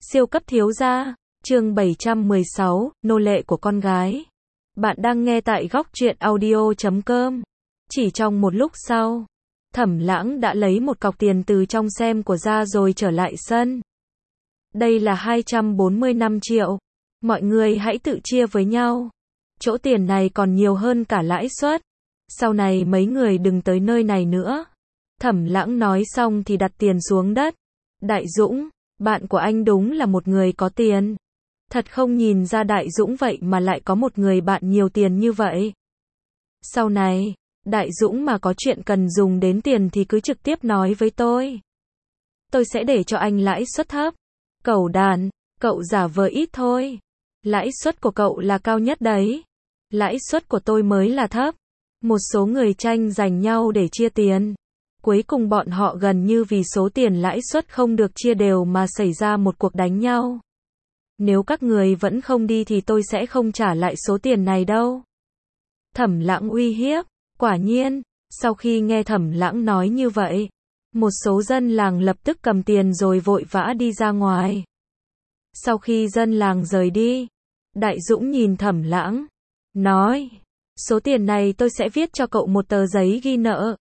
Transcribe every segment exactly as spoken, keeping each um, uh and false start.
Siêu cấp thiếu gia, chương bảy trăm mười sáu, nô lệ của con gái. Bạn đang nghe tại góc truyện audio chấm com. Chỉ trong một lúc sau, Thẩm Lãng đã lấy một cọc tiền từ trong xem của ra rồi trở lại sân. Đây là hai trăm bốn mươi lăm triệu. Mọi người hãy tự chia với nhau. Chỗ tiền này còn nhiều hơn cả lãi suất. Sau này mấy người đừng tới nơi này nữa. Thẩm Lãng nói xong thì đặt tiền xuống đất. Đại Dũng, bạn của anh đúng là một người có tiền. Thật không nhìn ra Đại Dũng vậy mà lại có một người bạn nhiều tiền như vậy. Sau này, Đại Dũng mà có chuyện cần dùng đến tiền thì cứ trực tiếp nói với tôi. Tôi sẽ để cho anh lãi suất thấp. Cẩu đàn, cậu giả vờ ít thôi. Lãi suất của cậu là cao nhất đấy. Lãi suất của tôi mới là thấp. Một số người tranh giành nhau để chia tiền. Cuối cùng bọn họ gần như vì số tiền lãi suất không được chia đều mà xảy ra một cuộc đánh nhau. Nếu các người vẫn không đi thì tôi sẽ không trả lại số tiền này đâu. Thẩm Lãng uy hiếp. Quả nhiên, sau khi nghe Thẩm Lãng nói như vậy, một số dân làng lập tức cầm tiền rồi vội vã đi ra ngoài. Sau khi dân làng rời đi, Đại Dũng nhìn Thẩm Lãng, nói, số tiền này tôi sẽ viết cho cậu một tờ giấy ghi nợ.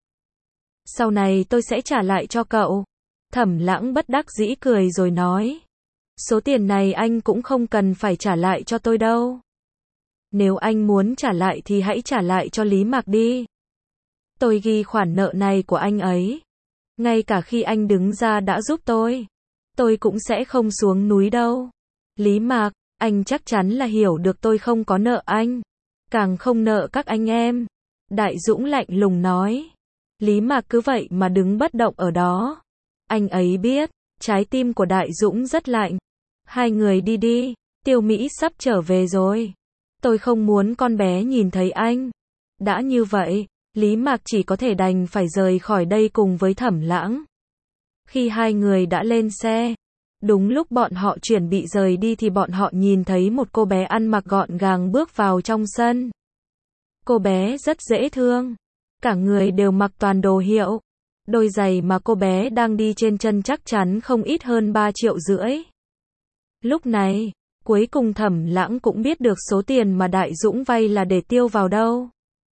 Sau này tôi sẽ trả lại cho cậu. Thẩm Lãng bất đắc dĩ cười rồi nói, số tiền này anh cũng không cần phải trả lại cho tôi đâu. Nếu anh muốn trả lại thì hãy trả lại cho Lý Mạc đi. Tôi ghi khoản nợ này của anh ấy. Ngay cả khi anh đứng ra đã giúp tôi, tôi cũng sẽ không xuống núi đâu. Lý Mạc, anh chắc chắn là hiểu được tôi không có nợ anh. Càng không nợ các anh em. Đại Dũng lạnh lùng nói. Lý Mạc cứ vậy mà đứng bất động ở đó. Anh ấy biết, trái tim của Đại Dũng rất lạnh. Hai người đi đi, Tiêu Mỹ sắp trở về rồi. Tôi không muốn con bé nhìn thấy anh. Đã như vậy, Lý Mạc chỉ có thể đành phải rời khỏi đây cùng với Thẩm Lãng. Khi hai người đã lên xe, đúng lúc bọn họ chuẩn bị rời đi thì bọn họ nhìn thấy một cô bé ăn mặc gọn gàng bước vào trong sân. Cô bé rất dễ thương. Cả người đều mặc toàn đồ hiệu. Đôi giày mà cô bé đang đi trên chân chắc chắn không ít hơn ba triệu rưỡi. Lúc này, cuối cùng Thẩm Lãng cũng biết được số tiền mà Đại Dũng vay là để tiêu vào đâu.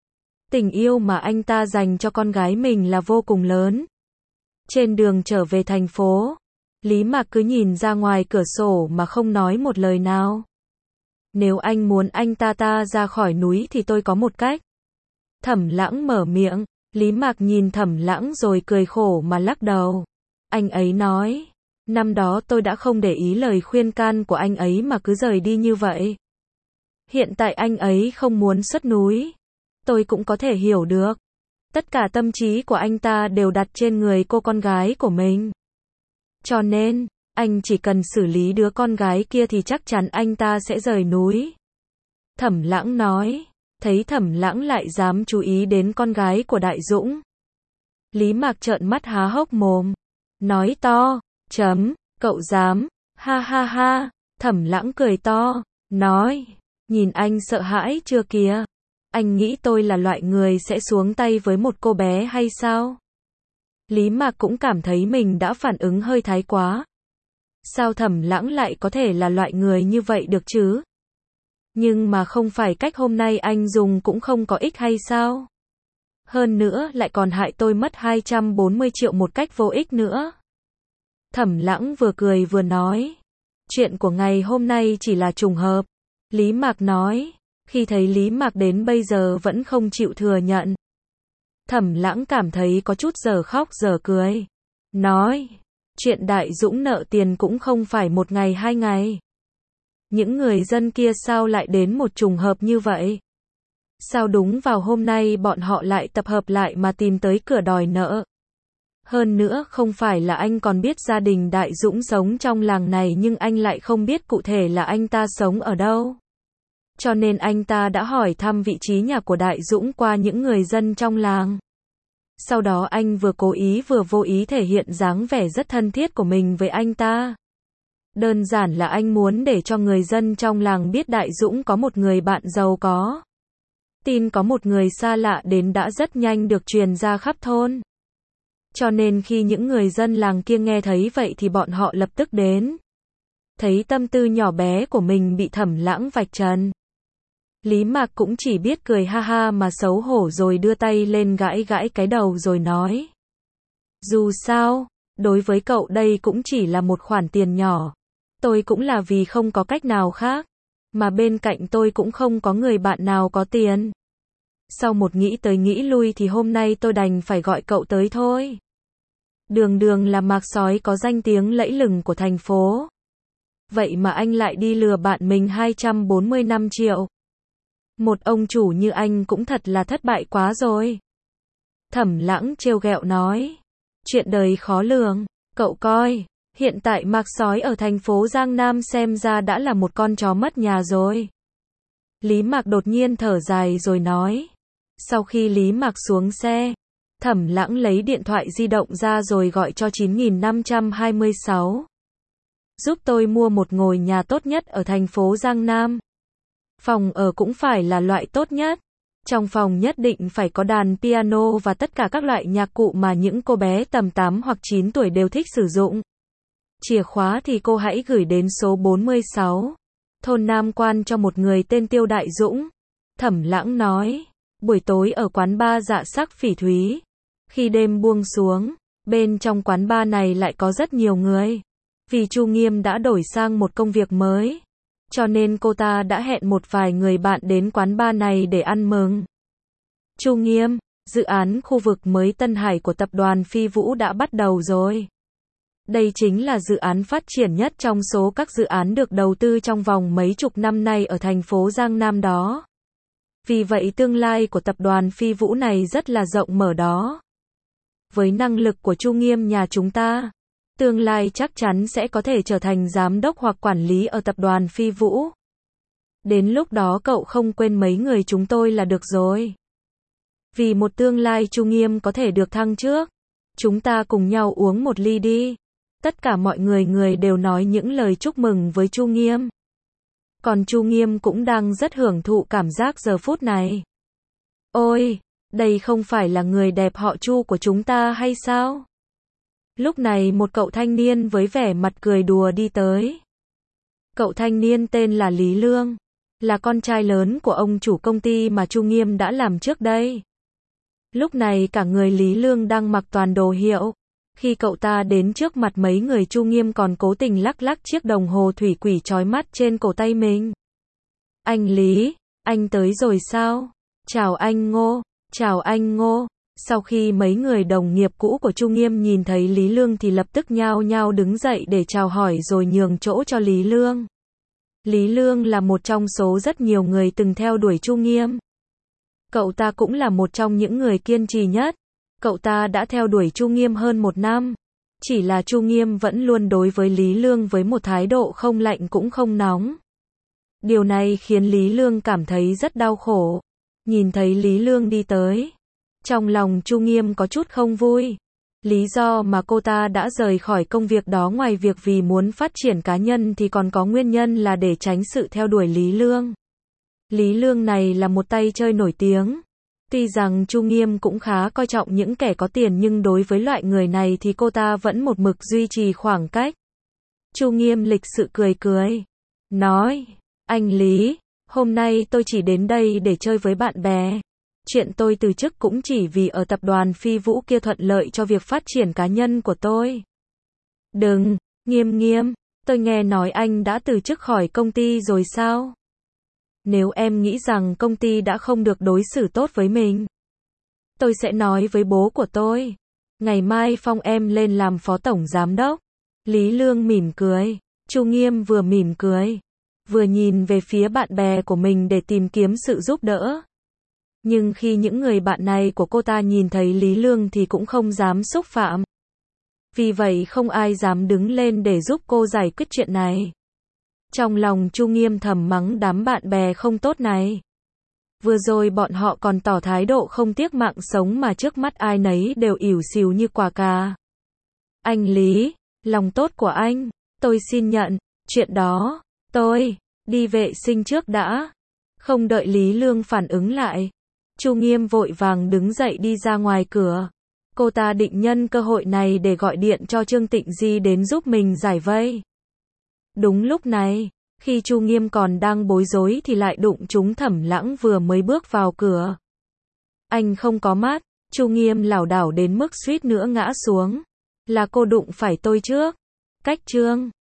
Tình yêu mà anh ta dành cho con gái mình là vô cùng lớn. Trên đường trở về thành phố, Lý Mạc cứ nhìn ra ngoài cửa sổ mà không nói một lời nào. Nếu anh muốn anh ta ta ra khỏi núi thì tôi có một cách. Thẩm Lãng mở miệng, Lý Mạc nhìn Thẩm Lãng rồi cười khổ mà lắc đầu. Anh ấy nói, năm đó tôi đã không để ý lời khuyên can của anh ấy mà cứ rời đi như vậy. Hiện tại anh ấy không muốn xuất núi. Tôi cũng có thể hiểu được. Tất cả tâm trí của anh ta đều đặt trên người cô con gái của mình. Cho nên, anh chỉ cần xử lý đứa con gái kia thì chắc chắn anh ta sẽ rời núi. Thẩm Lãng nói. Thấy Thẩm Lãng lại dám chú ý đến con gái của Đại Dũng. Lý Mạc trợn mắt há hốc mồm. Nói to, chấm, cậu dám, ha ha ha. Thẩm Lãng cười to, nói, nhìn anh sợ hãi chưa kìa. Anh nghĩ tôi là loại người sẽ xuống tay với một cô bé hay sao? Lý Mạc cũng cảm thấy mình đã phản ứng hơi thái quá. Sao Thẩm Lãng lại có thể là loại người như vậy được chứ? Nhưng mà không phải cách hôm nay anh dùng cũng không có ích hay sao? Hơn nữa lại còn hại tôi mất hai trăm bốn mươi triệu một cách vô ích nữa. Thẩm Lãng vừa cười vừa nói. Chuyện của ngày hôm nay chỉ là trùng hợp. Lý Mạc nói. Khi thấy Lý Mạc đến bây giờ vẫn không chịu thừa nhận. Thẩm Lãng cảm thấy có chút giờ khóc giờ cười. Nói. Chuyện Đại Dũng nợ tiền cũng không phải một ngày hai ngày. Những người dân kia sao lại đến một trùng hợp như vậy? Sao đúng vào hôm nay bọn họ lại tập hợp lại mà tìm tới cửa đòi nợ? Hơn nữa không phải là anh còn biết gia đình Đại Dũng sống trong làng này nhưng anh lại không biết cụ thể là anh ta sống ở đâu. Cho nên anh ta đã hỏi thăm vị trí nhà của Đại Dũng qua những người dân trong làng. Sau đó anh vừa cố ý vừa vô ý thể hiện dáng vẻ rất thân thiết của mình với anh ta. Đơn giản là anh muốn để cho người dân trong làng biết Đại Dũng có một người bạn giàu có. Tin có một người xa lạ đến đã rất nhanh được truyền ra khắp thôn. Cho nên khi những người dân làng kia nghe thấy vậy thì bọn họ lập tức đến. Thấy tâm tư nhỏ bé của mình bị Thẩm Lãng vạch trần, Lý Mạc cũng chỉ biết cười ha ha mà xấu hổ rồi đưa tay lên gãi gãi cái đầu rồi nói. Dù sao, đối với cậu đây cũng chỉ là một khoản tiền nhỏ. Tôi cũng là vì không có cách nào khác. Mà bên cạnh tôi cũng không có người bạn nào có tiền. Sau một nghĩ tới nghĩ lui thì hôm nay tôi đành phải gọi cậu tới thôi. Đường Đường là Mạc Sói có danh tiếng lẫy lừng của thành phố. Vậy mà anh lại đi lừa bạn mình hai trăm bốn mươi lăm triệu. Một ông chủ như anh cũng thật là thất bại quá rồi. Thẩm Lãng trêu ghẹo nói. Chuyện đời khó lường, cậu coi, hiện tại Mạc Sói ở thành phố Giang Nam xem ra đã là một con chó mất nhà rồi. Lý Mạc đột nhiên thở dài rồi nói. Sau khi Lý Mạc xuống xe, Thẩm Lãng lấy điện thoại di động ra rồi gọi cho chín nghìn năm trăm hai mươi sáu. Giúp tôi mua một ngôi nhà tốt nhất ở thành phố Giang Nam. Phòng ở cũng phải là loại tốt nhất. Trong phòng nhất định phải có đàn piano và tất cả các loại nhạc cụ mà những cô bé tầm tám hoặc chín tuổi đều thích sử dụng. Chìa khóa thì cô hãy gửi đến số bốn mươi sáu, thôn Nam Quan cho một người tên Tiêu Đại Dũng. Thẩm Lãng nói, buổi tối ở quán bar Dạ Sắc Phỉ Thúy. Khi đêm buông xuống, bên trong quán bar này lại có rất nhiều người. Vì Chu Nghiêm đã đổi sang một công việc mới, cho nên cô ta đã hẹn một vài người bạn đến quán bar này để ăn mừng. Chu Nghiêm, dự án khu vực mới Tân Hải của tập đoàn Phi Vũ đã bắt đầu rồi. Đây chính là dự án phát triển nhất trong số các dự án được đầu tư trong vòng mấy chục năm nay ở thành phố Giang Nam đó. Vì vậy tương lai của tập đoàn Phi Vũ này rất là rộng mở đó. Với năng lực của Chu Nghiêm nhà chúng ta, tương lai chắc chắn sẽ có thể trở thành giám đốc hoặc quản lý ở tập đoàn Phi Vũ. Đến lúc đó cậu không quên mấy người chúng tôi là được rồi. Vì một tương lai Chu Nghiêm có thể được thăng trước, chúng ta cùng nhau uống một ly đi. Tất cả mọi người người đều nói những lời chúc mừng với Chu Nghiêm. Còn Chu Nghiêm cũng đang rất hưởng thụ cảm giác giờ phút này. Ôi, đây không phải là người đẹp họ Chu của chúng ta hay sao? Lúc này một cậu thanh niên với vẻ mặt cười đùa đi tới. Cậu thanh niên tên là Lý Lương, là con trai lớn của ông chủ công ty mà Chu Nghiêm đã làm trước đây. Lúc này cả người Lý Lương đang mặc toàn đồ hiệu. Khi cậu ta đến trước mặt mấy người Chu Nghiêm còn cố tình lắc lắc chiếc đồng hồ thủy quỷ chói mắt trên cổ tay mình. Anh Lý, anh tới rồi sao? Chào anh Ngô, chào anh Ngô. Sau khi mấy người đồng nghiệp cũ của Chu Nghiêm nhìn thấy Lý Lương thì lập tức nhao nhao đứng dậy để chào hỏi rồi nhường chỗ cho Lý Lương. Lý Lương là một trong số rất nhiều người từng theo đuổi Chu Nghiêm. Cậu ta cũng là một trong những người kiên trì nhất. Cậu ta đã theo đuổi Chu Nghiêm hơn một năm. Chỉ là Chu Nghiêm vẫn luôn đối với Lý Lương với một thái độ không lạnh cũng không nóng. Điều này khiến Lý Lương cảm thấy rất đau khổ. Nhìn thấy Lý Lương đi tới, trong lòng Chu Nghiêm có chút không vui. Lý do mà cô ta đã rời khỏi công việc đó ngoài việc vì muốn phát triển cá nhân thì còn có nguyên nhân là để tránh sự theo đuổi Lý Lương. Lý Lương này là một tay chơi nổi tiếng. Tuy rằng Chu Nghiêm cũng khá coi trọng những kẻ có tiền nhưng đối với loại người này thì cô ta vẫn một mực duy trì khoảng cách. Chu Nghiêm lịch sự cười cười, nói, anh Lý, hôm nay tôi chỉ đến đây để chơi với bạn bè. Chuyện tôi từ chức cũng chỉ vì ở tập đoàn Phi Vũ kia thuận lợi cho việc phát triển cá nhân của tôi. Đừng, Nghiêm Nghiêm, tôi nghe nói anh đã từ chức khỏi công ty rồi sao? Nếu em nghĩ rằng công ty đã không được đối xử tốt với mình, tôi sẽ nói với bố của tôi. Ngày mai phong em lên làm phó tổng giám đốc. Lý Lương mỉm cười. Chu Nghiêm vừa mỉm cười, vừa nhìn về phía bạn bè của mình để tìm kiếm sự giúp đỡ. Nhưng khi những người bạn này của cô ta nhìn thấy Lý Lương thì cũng không dám xúc phạm. Vì vậy không ai dám đứng lên để giúp cô giải quyết chuyện này. Trong lòng Chu Nghiêm thầm mắng đám bạn bè không tốt này. Vừa rồi bọn họ còn tỏ thái độ không tiếc mạng sống mà trước mắt ai nấy đều ỉu xìu như quả cà. Anh Lý, lòng tốt của anh, tôi xin nhận, chuyện đó, tôi, đi vệ sinh trước đã. Không đợi Lý Lương phản ứng lại, Chu Nghiêm vội vàng đứng dậy đi ra ngoài cửa. Cô ta định nhân cơ hội này để gọi điện cho Trương Tịnh Di đến giúp mình giải vây. Đúng lúc này, khi Chu Nghiêm còn đang bối rối thì lại đụng trúng Thẩm Lãng vừa mới bước vào cửa. Anh không có mắt, Chu Nghiêm lảo đảo đến mức suýt nữa ngã xuống. Là cô đụng phải tôi trước. Cách chương